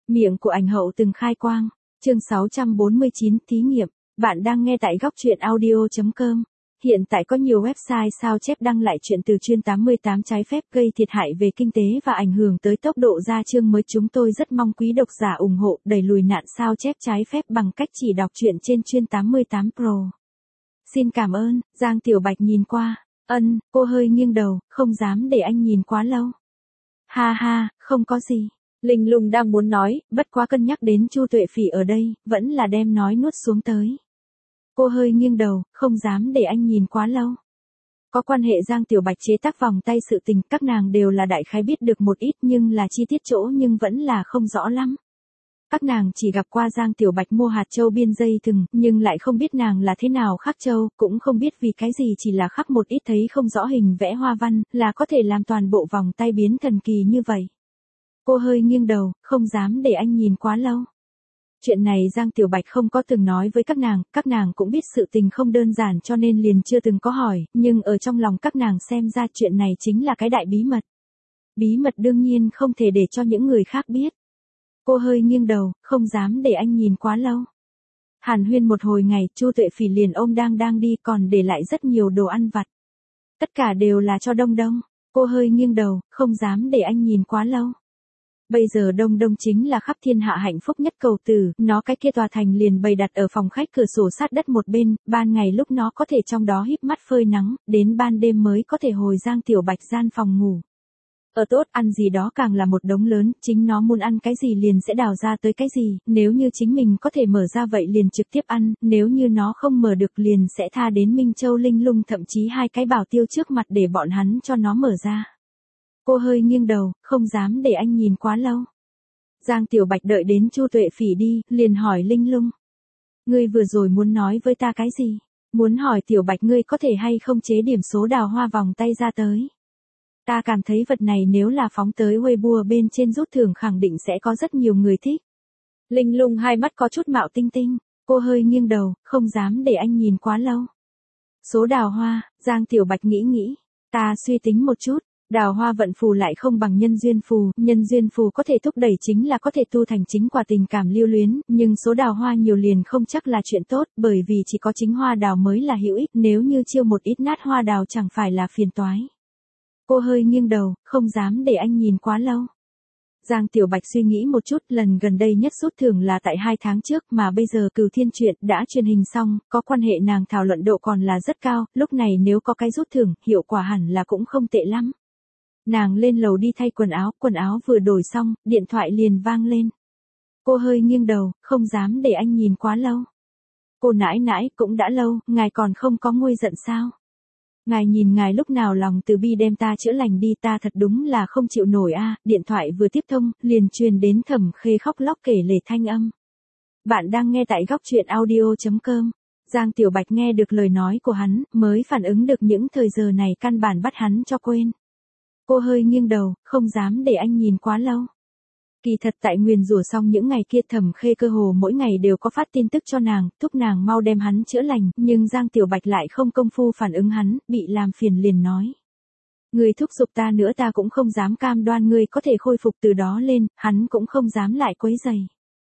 Miệng của ảnh hậu từng khai quang. Chương 649 thí nghiệm. Bạn đang nghe tại góc truyện audio.com. Hiện tại có nhiều website sao chép đăng lại chuyện từ chuyên 88 trái phép gây thiệt hại về kinh tế và ảnh hưởng tới tốc độ ra chương mới. Chúng tôi rất mong quý độc giả ủng hộ đẩy lùi nạn sao chép trái phép bằng cách chỉ đọc truyện trên chuyên 88 Pro. Xin cảm ơn. Giang Tiểu Bạch nhìn qua. Cô hơi nghiêng đầu, không dám để anh nhìn quá lâu. Ha ha, không có gì. Linh Lung đang muốn nói, bất quá cân nhắc đến Chu Tuệ Phỉ ở đây, vẫn là đem nói nuốt xuống tới. Cô hơi nghiêng đầu, không dám để anh nhìn quá lâu. Có quan hệ Giang Tiểu Bạch chế tác vòng tay sự tình, các nàng đều là đại khái biết được một ít nhưng là chi tiết chỗ nhưng vẫn là không rõ lắm. Các nàng chỉ gặp qua Giang Tiểu Bạch mua hạt châu biên dây thừng, nhưng lại không biết nàng là thế nào khắc châu, cũng không biết vì cái gì chỉ là khắc một ít thấy không rõ hình vẽ hoa văn, là có thể làm toàn bộ vòng tay biến thần kỳ như vậy. Cô hơi nghiêng đầu, không dám để anh nhìn quá lâu. Chuyện này Giang Tiểu Bạch không có từng nói với các nàng cũng biết sự tình không đơn giản cho nên liền chưa từng có hỏi, nhưng ở trong lòng các nàng xem ra chuyện này chính là cái đại bí mật. Bí mật đương nhiên không thể để cho những người khác biết. Cô hơi nghiêng đầu, không dám để anh nhìn quá lâu. Hàn huyên một hồi ngày, Chu Tuệ Phỉ liền ôm đang đi còn để lại rất nhiều đồ ăn vặt. Tất cả đều là cho Đông Đông. Cô hơi nghiêng đầu, không dám để anh nhìn quá lâu. Bây giờ Đông Đông chính là khắp thiên hạ hạnh phúc nhất cầu tử, nó cái kia tòa thành liền bày đặt ở phòng khách cửa sổ sát đất một bên, ban ngày lúc nó có thể trong đó híp mắt phơi nắng, đến ban đêm mới có thể hồi Giang Tiểu Bạch gian phòng ngủ. Ở tốt ăn gì đó càng là một đống lớn, chính nó muốn ăn cái gì liền sẽ đào ra tới cái gì, nếu như chính mình có thể mở ra vậy liền trực tiếp ăn, nếu như nó không mở được liền sẽ tha đến Minh Châu Linh Lung thậm chí hai cái bảo tiêu trước mặt để bọn hắn cho nó mở ra. Cô hơi nghiêng đầu, không dám để anh nhìn quá lâu. Giang Tiểu Bạch đợi đến Chu Tuệ Phỉ đi, liền hỏi Linh Lung. Ngươi vừa rồi muốn nói với ta cái gì? Muốn hỏi Tiểu Bạch ngươi có thể hay không chế điểm số đào hoa vòng tay ra tới. Ta cảm thấy vật này nếu là phóng tới Weibo bên trên rút thưởng khẳng định sẽ có rất nhiều người thích. Linh Lung hai mắt có chút mạo tinh tinh, cô hơi nghiêng đầu, không dám để anh nhìn quá lâu. Số đào hoa, Giang Tiểu Bạch nghĩ, ta suy tính một chút. Đào hoa vận phù lại không bằng nhân duyên phù có thể thúc đẩy chính là có thể tu thành chính quả tình cảm lưu luyến, nhưng số đào hoa nhiều liền không chắc là chuyện tốt, bởi vì chỉ có chính hoa đào mới là hữu ích, nếu như chiêu một ít nát hoa đào chẳng phải là phiền toái. Cô hơi nghiêng đầu, không dám để anh nhìn quá lâu. Giang Tiểu Bạch suy nghĩ một chút, lần gần đây nhất rút thưởng là tại 2 tháng trước mà bây giờ Cửu Thiên Truyện đã truyền hình xong, có quan hệ nàng thảo luận độ còn là rất cao, lúc này nếu có cái rút thưởng, hiệu quả hẳn là cũng không tệ lắm. Nàng lên lầu đi thay quần áo vừa đổi xong, điện thoại liền vang lên. Cô hơi nghiêng đầu, không dám để anh nhìn quá lâu. Cô nãi cũng đã lâu, ngài còn không có nguôi giận sao? Ngài nhìn ngài lúc nào lòng từ bi đem ta chữa lành đi, ta thật đúng là không chịu nổi a. Điện thoại vừa tiếp thông, liền truyền đến Thẩm Khê khóc lóc kể lể thanh âm. Bạn đang nghe tại góc truyện audio.com. Giang Tiểu Bạch nghe được lời nói của hắn, mới phản ứng được những thời giờ này căn bản bắt hắn cho quên. Cô hơi nghiêng đầu, không dám để anh nhìn quá lâu. Kỳ thật tại nguyền rủa xong những ngày kia Thẩm Khê cơ hồ mỗi ngày đều có phát tin tức cho nàng, thúc nàng mau đem hắn chữa lành, nhưng Giang Tiểu Bạch lại không công phu phản ứng hắn, bị làm phiền liền nói. Người thúc giục ta nữa ta cũng không dám cam đoan ngươi có thể khôi phục từ đó lên, hắn cũng không dám lại quấy rầy.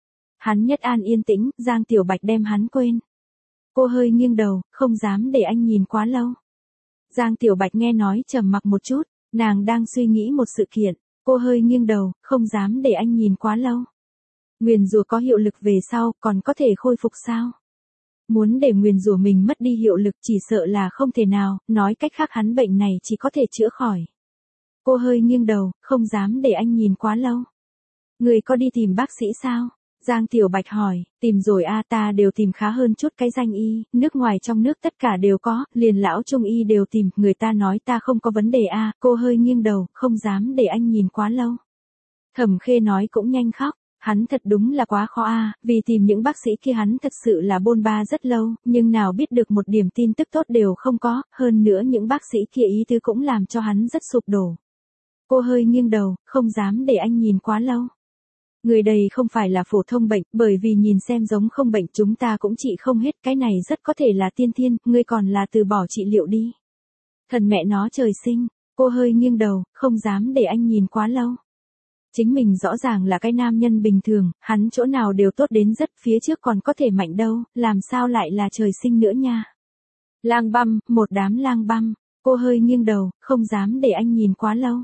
Hắn nhất an yên tĩnh, Giang Tiểu Bạch đem hắn quên. Cô hơi nghiêng đầu, không dám để anh nhìn quá lâu. Giang Tiểu Bạch nghe nói trầm mặc một chút. Nàng đang suy nghĩ một sự kiện, cô hơi nghiêng đầu, không dám để anh nhìn quá lâu. Nguyền rủa có hiệu lực về sau, còn có thể khôi phục sao? Muốn để nguyền rủa mình mất đi hiệu lực chỉ sợ là không thể nào, nói cách khác hắn bệnh này chỉ có thể chữa khỏi. Cô hơi nghiêng đầu, không dám để anh nhìn quá lâu. Người có đi tìm bác sĩ sao? Giang Tiểu Bạch hỏi, tìm rồi a, ta đều tìm khá hơn chút cái danh y, nước ngoài trong nước tất cả đều có, liền lão trung y đều tìm, người ta nói ta không có vấn đề a. Cô hơi nghiêng đầu, không dám để anh nhìn quá lâu. Thẩm Khê nói cũng nhanh khóc, hắn thật đúng là quá khó a, vì tìm những bác sĩ kia hắn thật sự là bôn ba rất lâu, nhưng nào biết được một điểm tin tức tốt đều không có, hơn nữa những bác sĩ kia ý tứ cũng làm cho hắn rất sụp đổ. Cô hơi nghiêng đầu, không dám để anh nhìn quá lâu. Người đây không phải là phổ thông bệnh, bởi vì nhìn xem giống không bệnh chúng ta cũng trị không hết, cái này rất có thể là tiên thiên, ngươi còn là từ bỏ trị liệu đi. Thần mẹ nó trời sinh, cô hơi nghiêng đầu, không dám để anh nhìn quá lâu. Chính mình rõ ràng là cái nam nhân bình thường, hắn chỗ nào đều tốt đến rất, phía trước còn có thể mạnh đâu, làm sao lại là trời sinh nữa nha. Lang băm, một đám lang băm, cô hơi nghiêng đầu, không dám để anh nhìn quá lâu.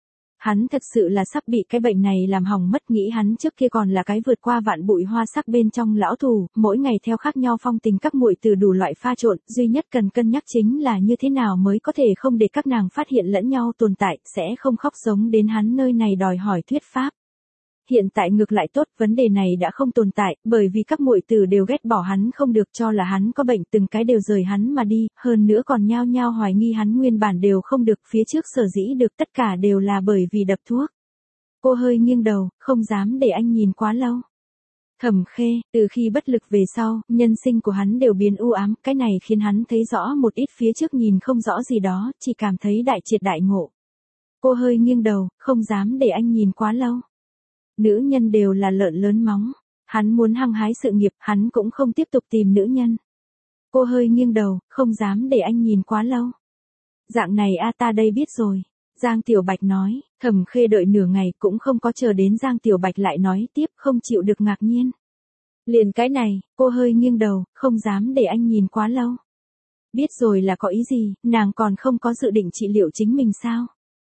Hắn thật sự là sắp bị cái bệnh này làm hỏng mất, nghĩ hắn trước kia còn là cái vượt qua vạn bụi hoa sắc bên trong lão thù, mỗi ngày theo khác nhau phong tình các muội từ đủ loại pha trộn, duy nhất cần cân nhắc chính là như thế nào mới có thể không để các nàng phát hiện lẫn nhau tồn tại, sẽ không khóc giống đến hắn nơi này đòi hỏi thuyết pháp. Hiện tại ngược lại tốt, vấn đề này đã không tồn tại, bởi vì các muội tử đều ghét bỏ hắn không được, cho là hắn có bệnh, từng cái đều rời hắn mà đi, hơn nữa còn nhao nhao hoài nghi hắn nguyên bản đều không được, phía trước sở dĩ được tất cả đều là bởi vì đập thuốc. Cô hơi nghiêng đầu, không dám để anh nhìn quá lâu. Thẩm Khê, từ khi bất lực về sau, nhân sinh của hắn đều biến u ám, cái này khiến hắn thấy rõ một ít phía trước nhìn không rõ gì đó, chỉ cảm thấy đại triệt đại ngộ. Cô hơi nghiêng đầu, không dám để anh nhìn quá lâu. Nữ nhân đều là lợn lớn móng. Hắn muốn hăng hái sự nghiệp, hắn cũng không tiếp tục tìm nữ nhân. Cô hơi nghiêng đầu, không dám để anh nhìn quá lâu. Dạng này a ta đây biết rồi. Giang Tiểu Bạch nói, Thẩm Khê đợi nửa ngày cũng không có chờ đến Giang Tiểu Bạch lại nói tiếp, không chịu được ngạc nhiên. Liền cái này, cô hơi nghiêng đầu, không dám để anh nhìn quá lâu. Biết rồi là có ý gì, nàng còn không có dự định trị liệu chính mình sao?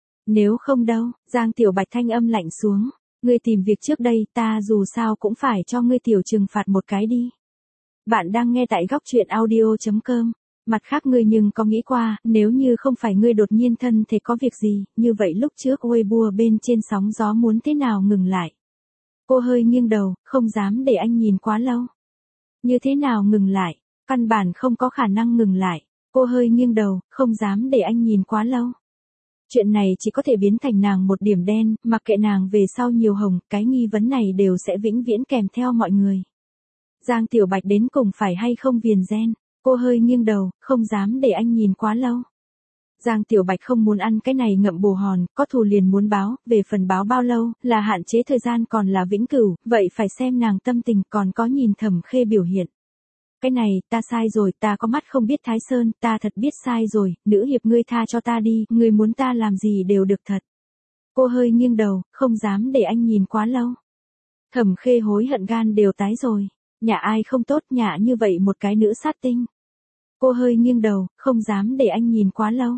Nếu không đâu, Giang Tiểu Bạch thanh âm lạnh xuống. Ngươi tìm việc trước đây, ta dù sao cũng phải cho ngươi tiểu trừng phạt một cái đi. Bạn đang nghe tại góc truyện audio.com. Mặt khác ngươi nhưng có nghĩ qua, nếu như không phải ngươi đột nhiên thân thể có việc gì, như vậy lúc trước Weibo bên trên sóng gió muốn thế nào ngừng lại. Cô hơi nghiêng đầu, không dám để anh nhìn quá lâu. Như thế nào ngừng lại, căn bản không có khả năng ngừng lại. Cô hơi nghiêng đầu, không dám để anh nhìn quá lâu. Chuyện này chỉ có thể biến thành nàng một điểm đen, mặc kệ nàng về sau nhiều hồng, cái nghi vấn này đều sẽ vĩnh viễn kèm theo mọi người. Giang Tiểu Bạch đến cùng phải hay không viền gen, cô hơi nghiêng đầu, không dám để anh nhìn quá lâu. Giang Tiểu Bạch không muốn ăn cái này ngậm bồ hòn, có thù liền muốn báo, về phần báo bao lâu, là hạn chế thời gian còn là vĩnh cửu, vậy phải xem nàng tâm tình còn có nhìn Thẩm Khê biểu hiện. Cái này, ta sai rồi, ta có mắt không biết Thái Sơn, ta thật biết sai rồi, nữ hiệp ngươi tha cho ta đi, ngươi muốn ta làm gì đều được thật. Cô hơi nghiêng đầu, không dám để anh nhìn quá lâu. Thẩm Khê hối hận gan đều tái rồi, nhà ai không tốt, nhà như vậy một cái nữ sát tinh. Cô hơi nghiêng đầu, không dám để anh nhìn quá lâu.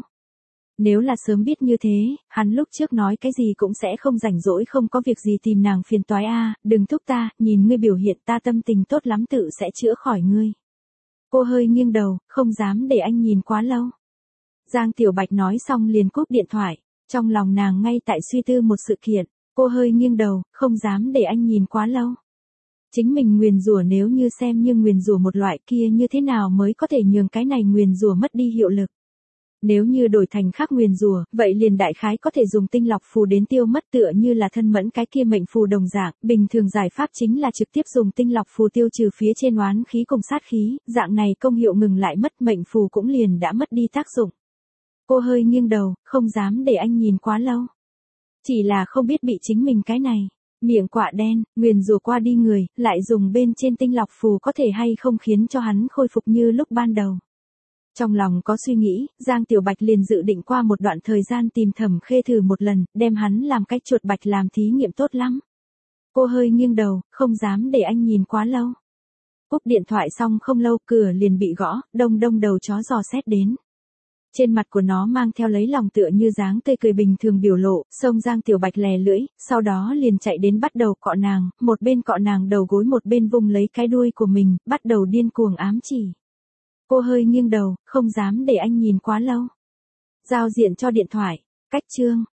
Nếu là sớm biết như thế, hắn lúc trước nói cái gì cũng sẽ không rảnh rỗi không có việc gì tìm nàng phiền toái a, đừng thúc ta, nhìn ngươi biểu hiện ta tâm tình tốt lắm tự sẽ chữa khỏi ngươi. Cô hơi nghiêng đầu, không dám để anh nhìn quá lâu. Giang Tiểu Bạch nói xong liền cúp điện thoại, trong lòng nàng ngay tại suy tư một sự kiện, cô hơi nghiêng đầu, không dám để anh nhìn quá lâu. Chính mình nguyền rủa nếu như xem như nguyền rủa một loại kia như thế nào mới có thể nhường cái này nguyền rủa mất đi hiệu lực. Nếu như đổi thành khác nguyền rủa, vậy liền đại khái có thể dùng tinh lọc phù đến tiêu mất tựa như là thân mẫn cái kia mệnh phù đồng dạng, bình thường giải pháp chính là trực tiếp dùng tinh lọc phù tiêu trừ phía trên oán khí cùng sát khí, dạng này công hiệu ngừng lại mất mệnh phù cũng liền đã mất đi tác dụng. Cô hơi nghiêng đầu, không dám để anh nhìn quá lâu. Chỉ là không biết bị chính mình cái này, miệng quạ đen, nguyền rủa qua đi người, lại dùng bên trên tinh lọc phù có thể hay không khiến cho hắn khôi phục như lúc ban đầu. Trong lòng có suy nghĩ, Giang Tiểu Bạch liền dự định qua một đoạn thời gian tìm Thẩm Khê thử một lần, đem hắn làm cách chuột bạch làm thí nghiệm tốt lắm. Cô hơi nghiêng đầu, không dám để anh nhìn quá lâu. Cúp điện thoại xong không lâu cửa liền bị gõ, đông đông đầu chó dò xét đến. Trên mặt của nó mang theo lấy lòng tựa như dáng tươi cười bình thường biểu lộ, xông Giang Tiểu Bạch lè lưỡi, sau đó liền chạy đến bắt đầu cọ nàng, một bên cọ nàng đầu gối một bên vung lấy cái đuôi của mình, bắt đầu điên cuồng ám chỉ. Cô hơi nghiêng đầu, không dám để anh nhìn quá lâu. Giao diện cho điện thoại, cách chương,